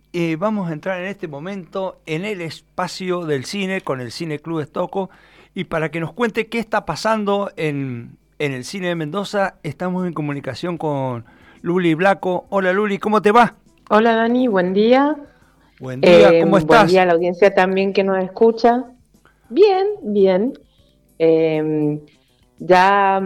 vamos a entrar en este momento en el espacio del cine con el Cine Club Estoco, y para que nos cuente qué está pasando en el cine de Mendoza, estamos en comunicación con Luli Blanco. Hola Luli, ¿cómo te va? Hola Dani, buen día. Buen día, ¿cómo Buen día estás? a la audiencia también que nos escucha. Bien, bien. Eh, ya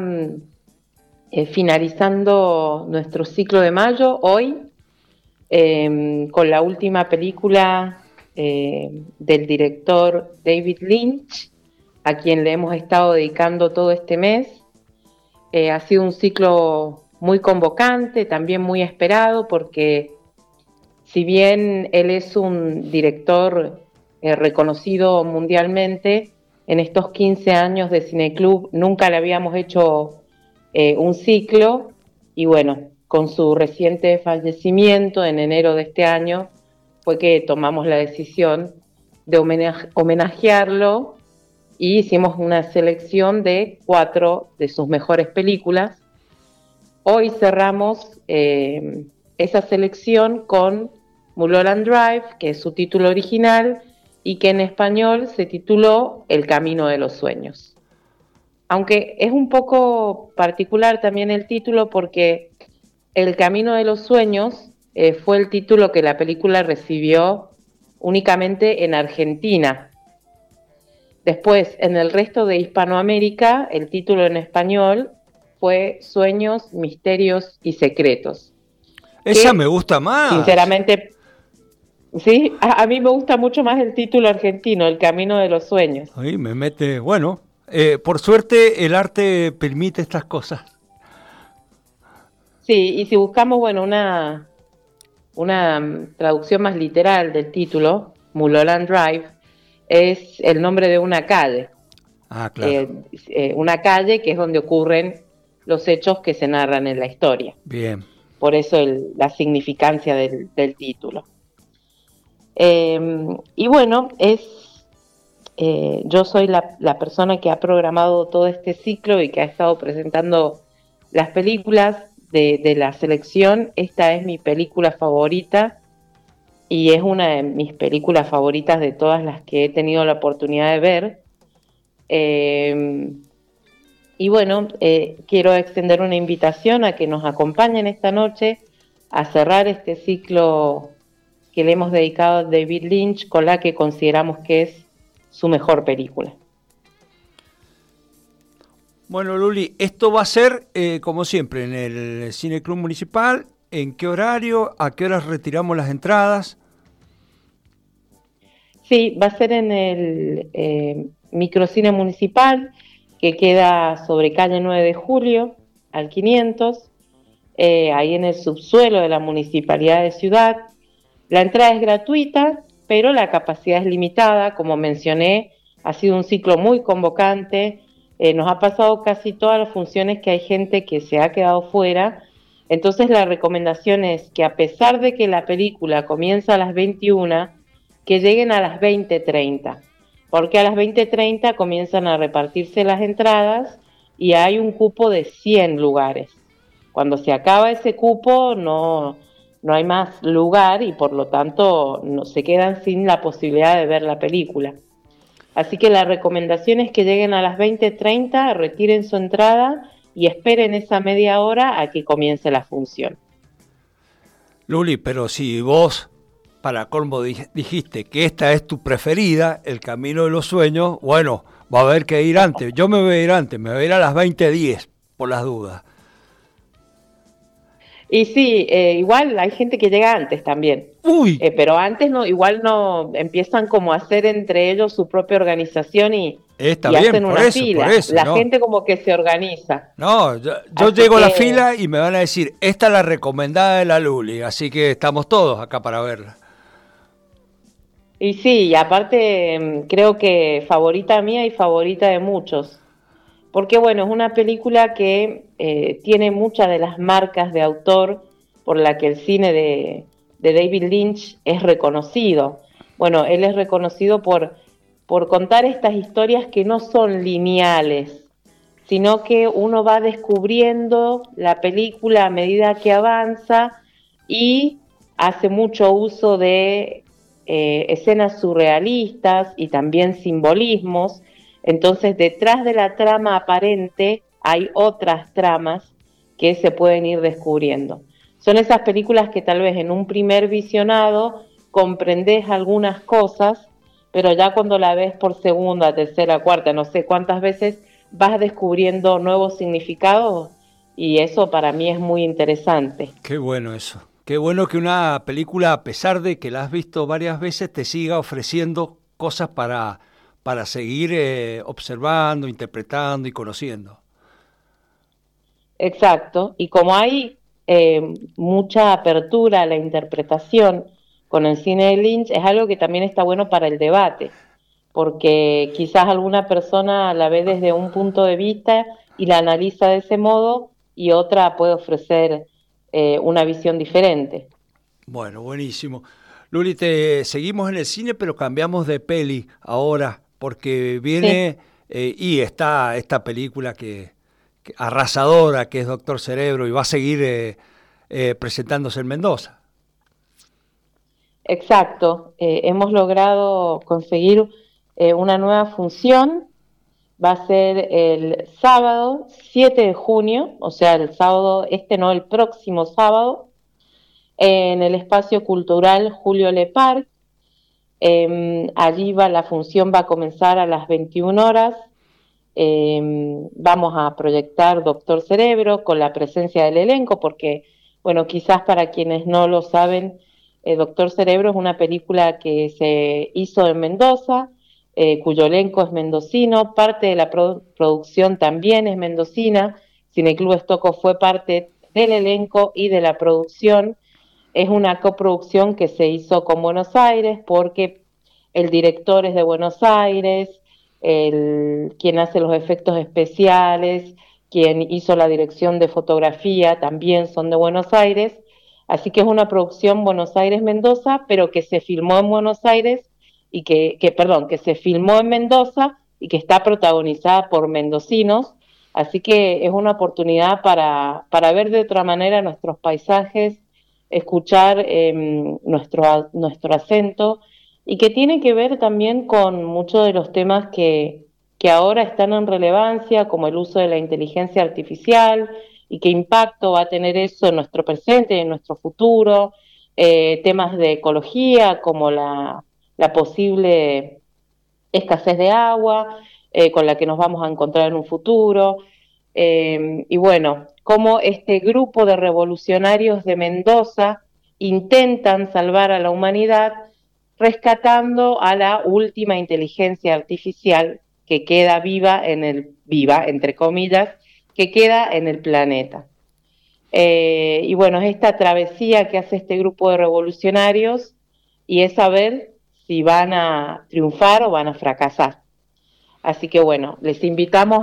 finalizando nuestro ciclo de mayo, hoy, con la última película del director David Lynch, a quien le hemos estado dedicando todo este mes. Ha sido un ciclo muy convocante, también muy esperado, porque si bien él es un director reconocido mundialmente, en estos 15 años de Cineclub nunca le habíamos hecho un ciclo, y bueno, con su reciente fallecimiento en enero de este año fue que tomamos la decisión de homenajearlo, y hicimos una selección de 4 de sus mejores películas. Hoy cerramos esa selección con Mulholland Drive, que es su título original, y que en español se tituló El Camino de los Sueños. Aunque es un poco particular también el título, porque El Camino de los Sueños fue el título que la película recibió únicamente en Argentina. Después, en el resto de Hispanoamérica, el título en español fue Sueños, Misterios y Secretos, Esa me que gusta más. sinceramente, sí, a mí me gusta mucho más el título argentino, El Camino de los Sueños. Ahí me mete, bueno, por suerte el arte permite estas cosas. Sí, y si buscamos, bueno, una traducción más literal del título, Mulholland Drive, es el nombre de una calle. Ah, claro. Una calle que es donde ocurren los hechos que se narran en la historia. Bien. Por eso la significancia del título. Y bueno, yo soy la persona que ha programado todo este ciclo y que ha estado presentando las películas de la selección. Esta es mi película favorita, y es una de mis películas favoritas de todas las que he tenido la oportunidad de ver. Eh, y bueno, quiero extender una invitación a que nos acompañen esta noche a cerrar este ciclo que le hemos dedicado a David Lynch, con la que consideramos que es su mejor película. Bueno, Luli, esto va a ser, como siempre, en el Cine Club Municipal. ¿En qué horario? ¿A qué horas retiramos las entradas? Sí, va a ser en el microcine municipal, que queda sobre calle 9 de Julio, al 500, ahí en el subsuelo de la Municipalidad de Ciudad. La entrada es gratuita, pero la capacidad es limitada. Como mencioné, ha sido un ciclo muy convocante. Nos ha pasado casi todas las funciones que hay gente que se ha quedado fuera. Entonces la recomendación es que, a pesar de que la película comienza a las 21, que lleguen a las 20:30, porque a las 20:30 comienzan a repartirse las entradas y hay un cupo de 100 lugares. Cuando se acaba ese cupo, no hay más lugar, y por lo tanto no, se quedan sin la posibilidad de ver la película. Así que la recomendación es que lleguen a las 20:30, retiren su entrada y esperen esa media hora a que comience la función. Luli, pero si vos, para colmo, dijiste que esta es tu preferida, El Camino de los Sueños, bueno, va a haber que ir antes. Yo me voy a ir antes, me voy a ir a las 20:10, por las dudas. Y sí, igual hay gente que llega antes también. ¡Uy! Pero antes no, igual no empiezan como a hacer entre ellos su propia organización, Está y bien, hacen una por fila. eso, La ¿no? gente como que se organiza. No, yo Así llego a la que, fila y me van a decir, esta es la recomendada de la Luli, así que estamos todos acá para verla. y sí, y aparte creo que favorita mía y favorita de muchos. Porque bueno, es una película que tiene muchas de las marcas de autor por la que el cine de David Lynch es reconocido. Bueno, él es reconocido por contar estas historias que no son lineales, sino que uno va descubriendo la película a medida que avanza, y hace mucho uso de escenas surrealistas y también simbolismos. Entonces, detrás de la trama aparente hay otras tramas que se pueden ir descubriendo. Son esas películas que tal vez en un primer visionado comprendés algunas cosas, pero ya cuando la ves por segunda, tercera, cuarta, no sé cuántas veces, vas descubriendo nuevos significados y eso para mí es muy interesante. Qué bueno eso. Qué bueno que una película, a pesar de que la has visto varias veces, te siga ofreciendo cosas para seguir observando, interpretando y conociendo. Exacto, y como hay mucha apertura a la interpretación con el cine de Lynch, es algo que también está bueno para el debate, porque quizás alguna persona la ve desde un punto de vista y la analiza de ese modo y otra puede ofrecer una visión diferente. Bueno, buenísimo. Luli, te seguimos en el cine, pero cambiamos de peli ahora, porque Sí, viene y está esta película que arrasadora, que es Doctor Cerebro, y va a seguir presentándose en Mendoza. exacto. Hemos logrado conseguir una nueva función. Va a ser el sábado 7 de junio, o sea, el sábado, este no, el próximo sábado, en el espacio cultural Julio Lepar. Allí la función va a comenzar a las 21 horas. Vamos a proyectar Doctor Cerebro con la presencia del elenco, porque, bueno, quizás para quienes no lo saben, Doctor Cerebro es una película que se hizo en Mendoza, cuyo elenco es mendocino, parte de la producción también es mendocina, Cineclub Estoco fue parte del elenco y de la producción. Es una coproducción que se hizo con Buenos Aires porque el director es de Buenos Aires, quien hace los efectos especiales, quien hizo la dirección de fotografía también son de Buenos Aires, así que es una producción Buenos Aires-Mendoza, pero que se filmó en Buenos Aires y que se filmó en Mendoza y que está protagonizada por mendocinos, así que es una oportunidad para ver de otra manera nuestros paisajes, escuchar nuestro acento y que tiene que ver también con muchos de los temas que ahora están en relevancia, como el uso de la inteligencia artificial y qué impacto va a tener eso en nuestro presente y en nuestro futuro, temas de ecología como la posible escasez de agua con la que nos vamos a encontrar en un futuro. Y bueno, cómo este grupo de revolucionarios de Mendoza intentan salvar a la humanidad rescatando a la última inteligencia artificial que queda viva, entre comillas, que queda en el planeta. Y bueno, es esta travesía que hace este grupo de revolucionarios y es saber si van a triunfar o van a fracasar. Así que bueno, les invitamos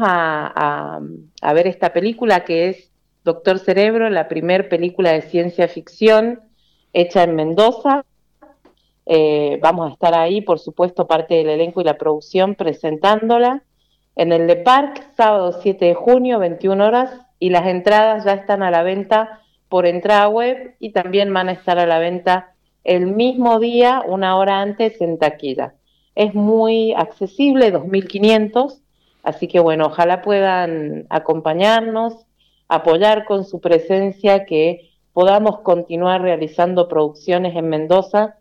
a ver esta película que es Doctor Cerebro, la primer película de ciencia ficción hecha en Mendoza. Vamos a estar ahí, por supuesto, parte del elenco y la producción presentándola en el Le Parc, sábado 7 de junio, 21 horas, y las entradas ya están a la venta por entrada web y también van a estar a la venta el mismo día, una hora antes, en taquilla. Es muy accesible, 2.500, así que bueno, ojalá puedan acompañarnos, apoyar con su presencia, que podamos continuar realizando producciones en Mendoza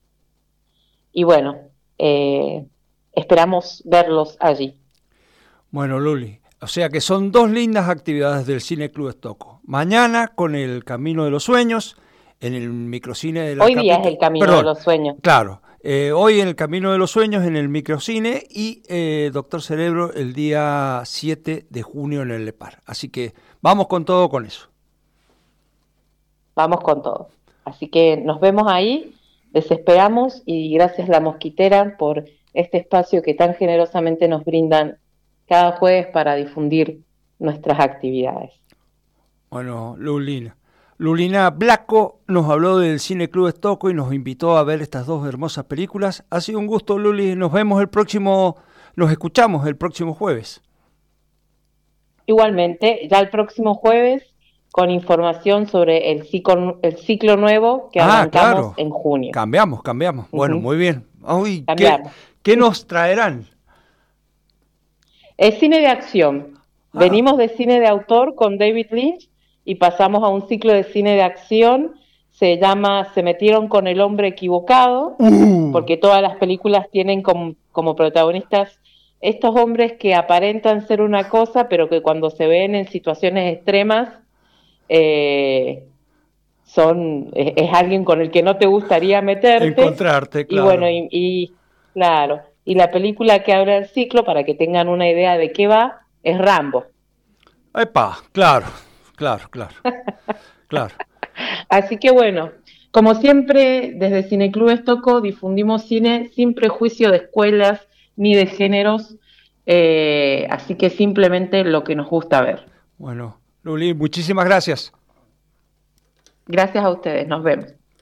y bueno, esperamos verlos allí. Bueno, Luli, o sea que son dos lindas actividades del Cine Club Estoco. Mañana con el Camino de los Sueños, en el microcine de la Hoy día es capital. el camino de Perdón, los sueños. claro. Hoy en el Camino de los Sueños en el microcine y Doctor Cerebro el día 7 de junio en el Lepar. Así que vamos con todo con eso. Vamos con todo. Así que nos vemos ahí, les esperamos y gracias La Mosquitera por este espacio que tan generosamente nos brindan cada jueves para difundir nuestras actividades. Bueno, Lulina Blasco nos habló del Cine Club Estoco y nos invitó a ver estas dos hermosas películas. Ha sido un gusto, Luli. Nos escuchamos el próximo jueves. Igualmente, ya el próximo jueves con información sobre el ciclo nuevo que arrancamos en junio. Cambiamos. Bueno, muy bien. Uy, Cambiamos. ¿qué nos traerán? Es cine de acción. Venimos de cine de autor con David Lynch y pasamos a un ciclo de cine de acción. Se llama Se metieron con el hombre equivocado, porque todas las películas tienen como protagonistas estos hombres que aparentan ser una cosa, pero que cuando se ven en situaciones extremas es alguien con el que no te gustaría meterte. Encontrarte, claro. Y bueno, claro. Y la película que abre el ciclo, para que tengan una idea de qué va, es Rambo. ¡Epa! Claro. Así que bueno, como siempre, desde Cineclub Estoco difundimos cine sin prejuicio de escuelas ni de géneros, así que simplemente lo que nos gusta ver. Bueno, Luli, muchísimas gracias. Gracias a ustedes, nos vemos.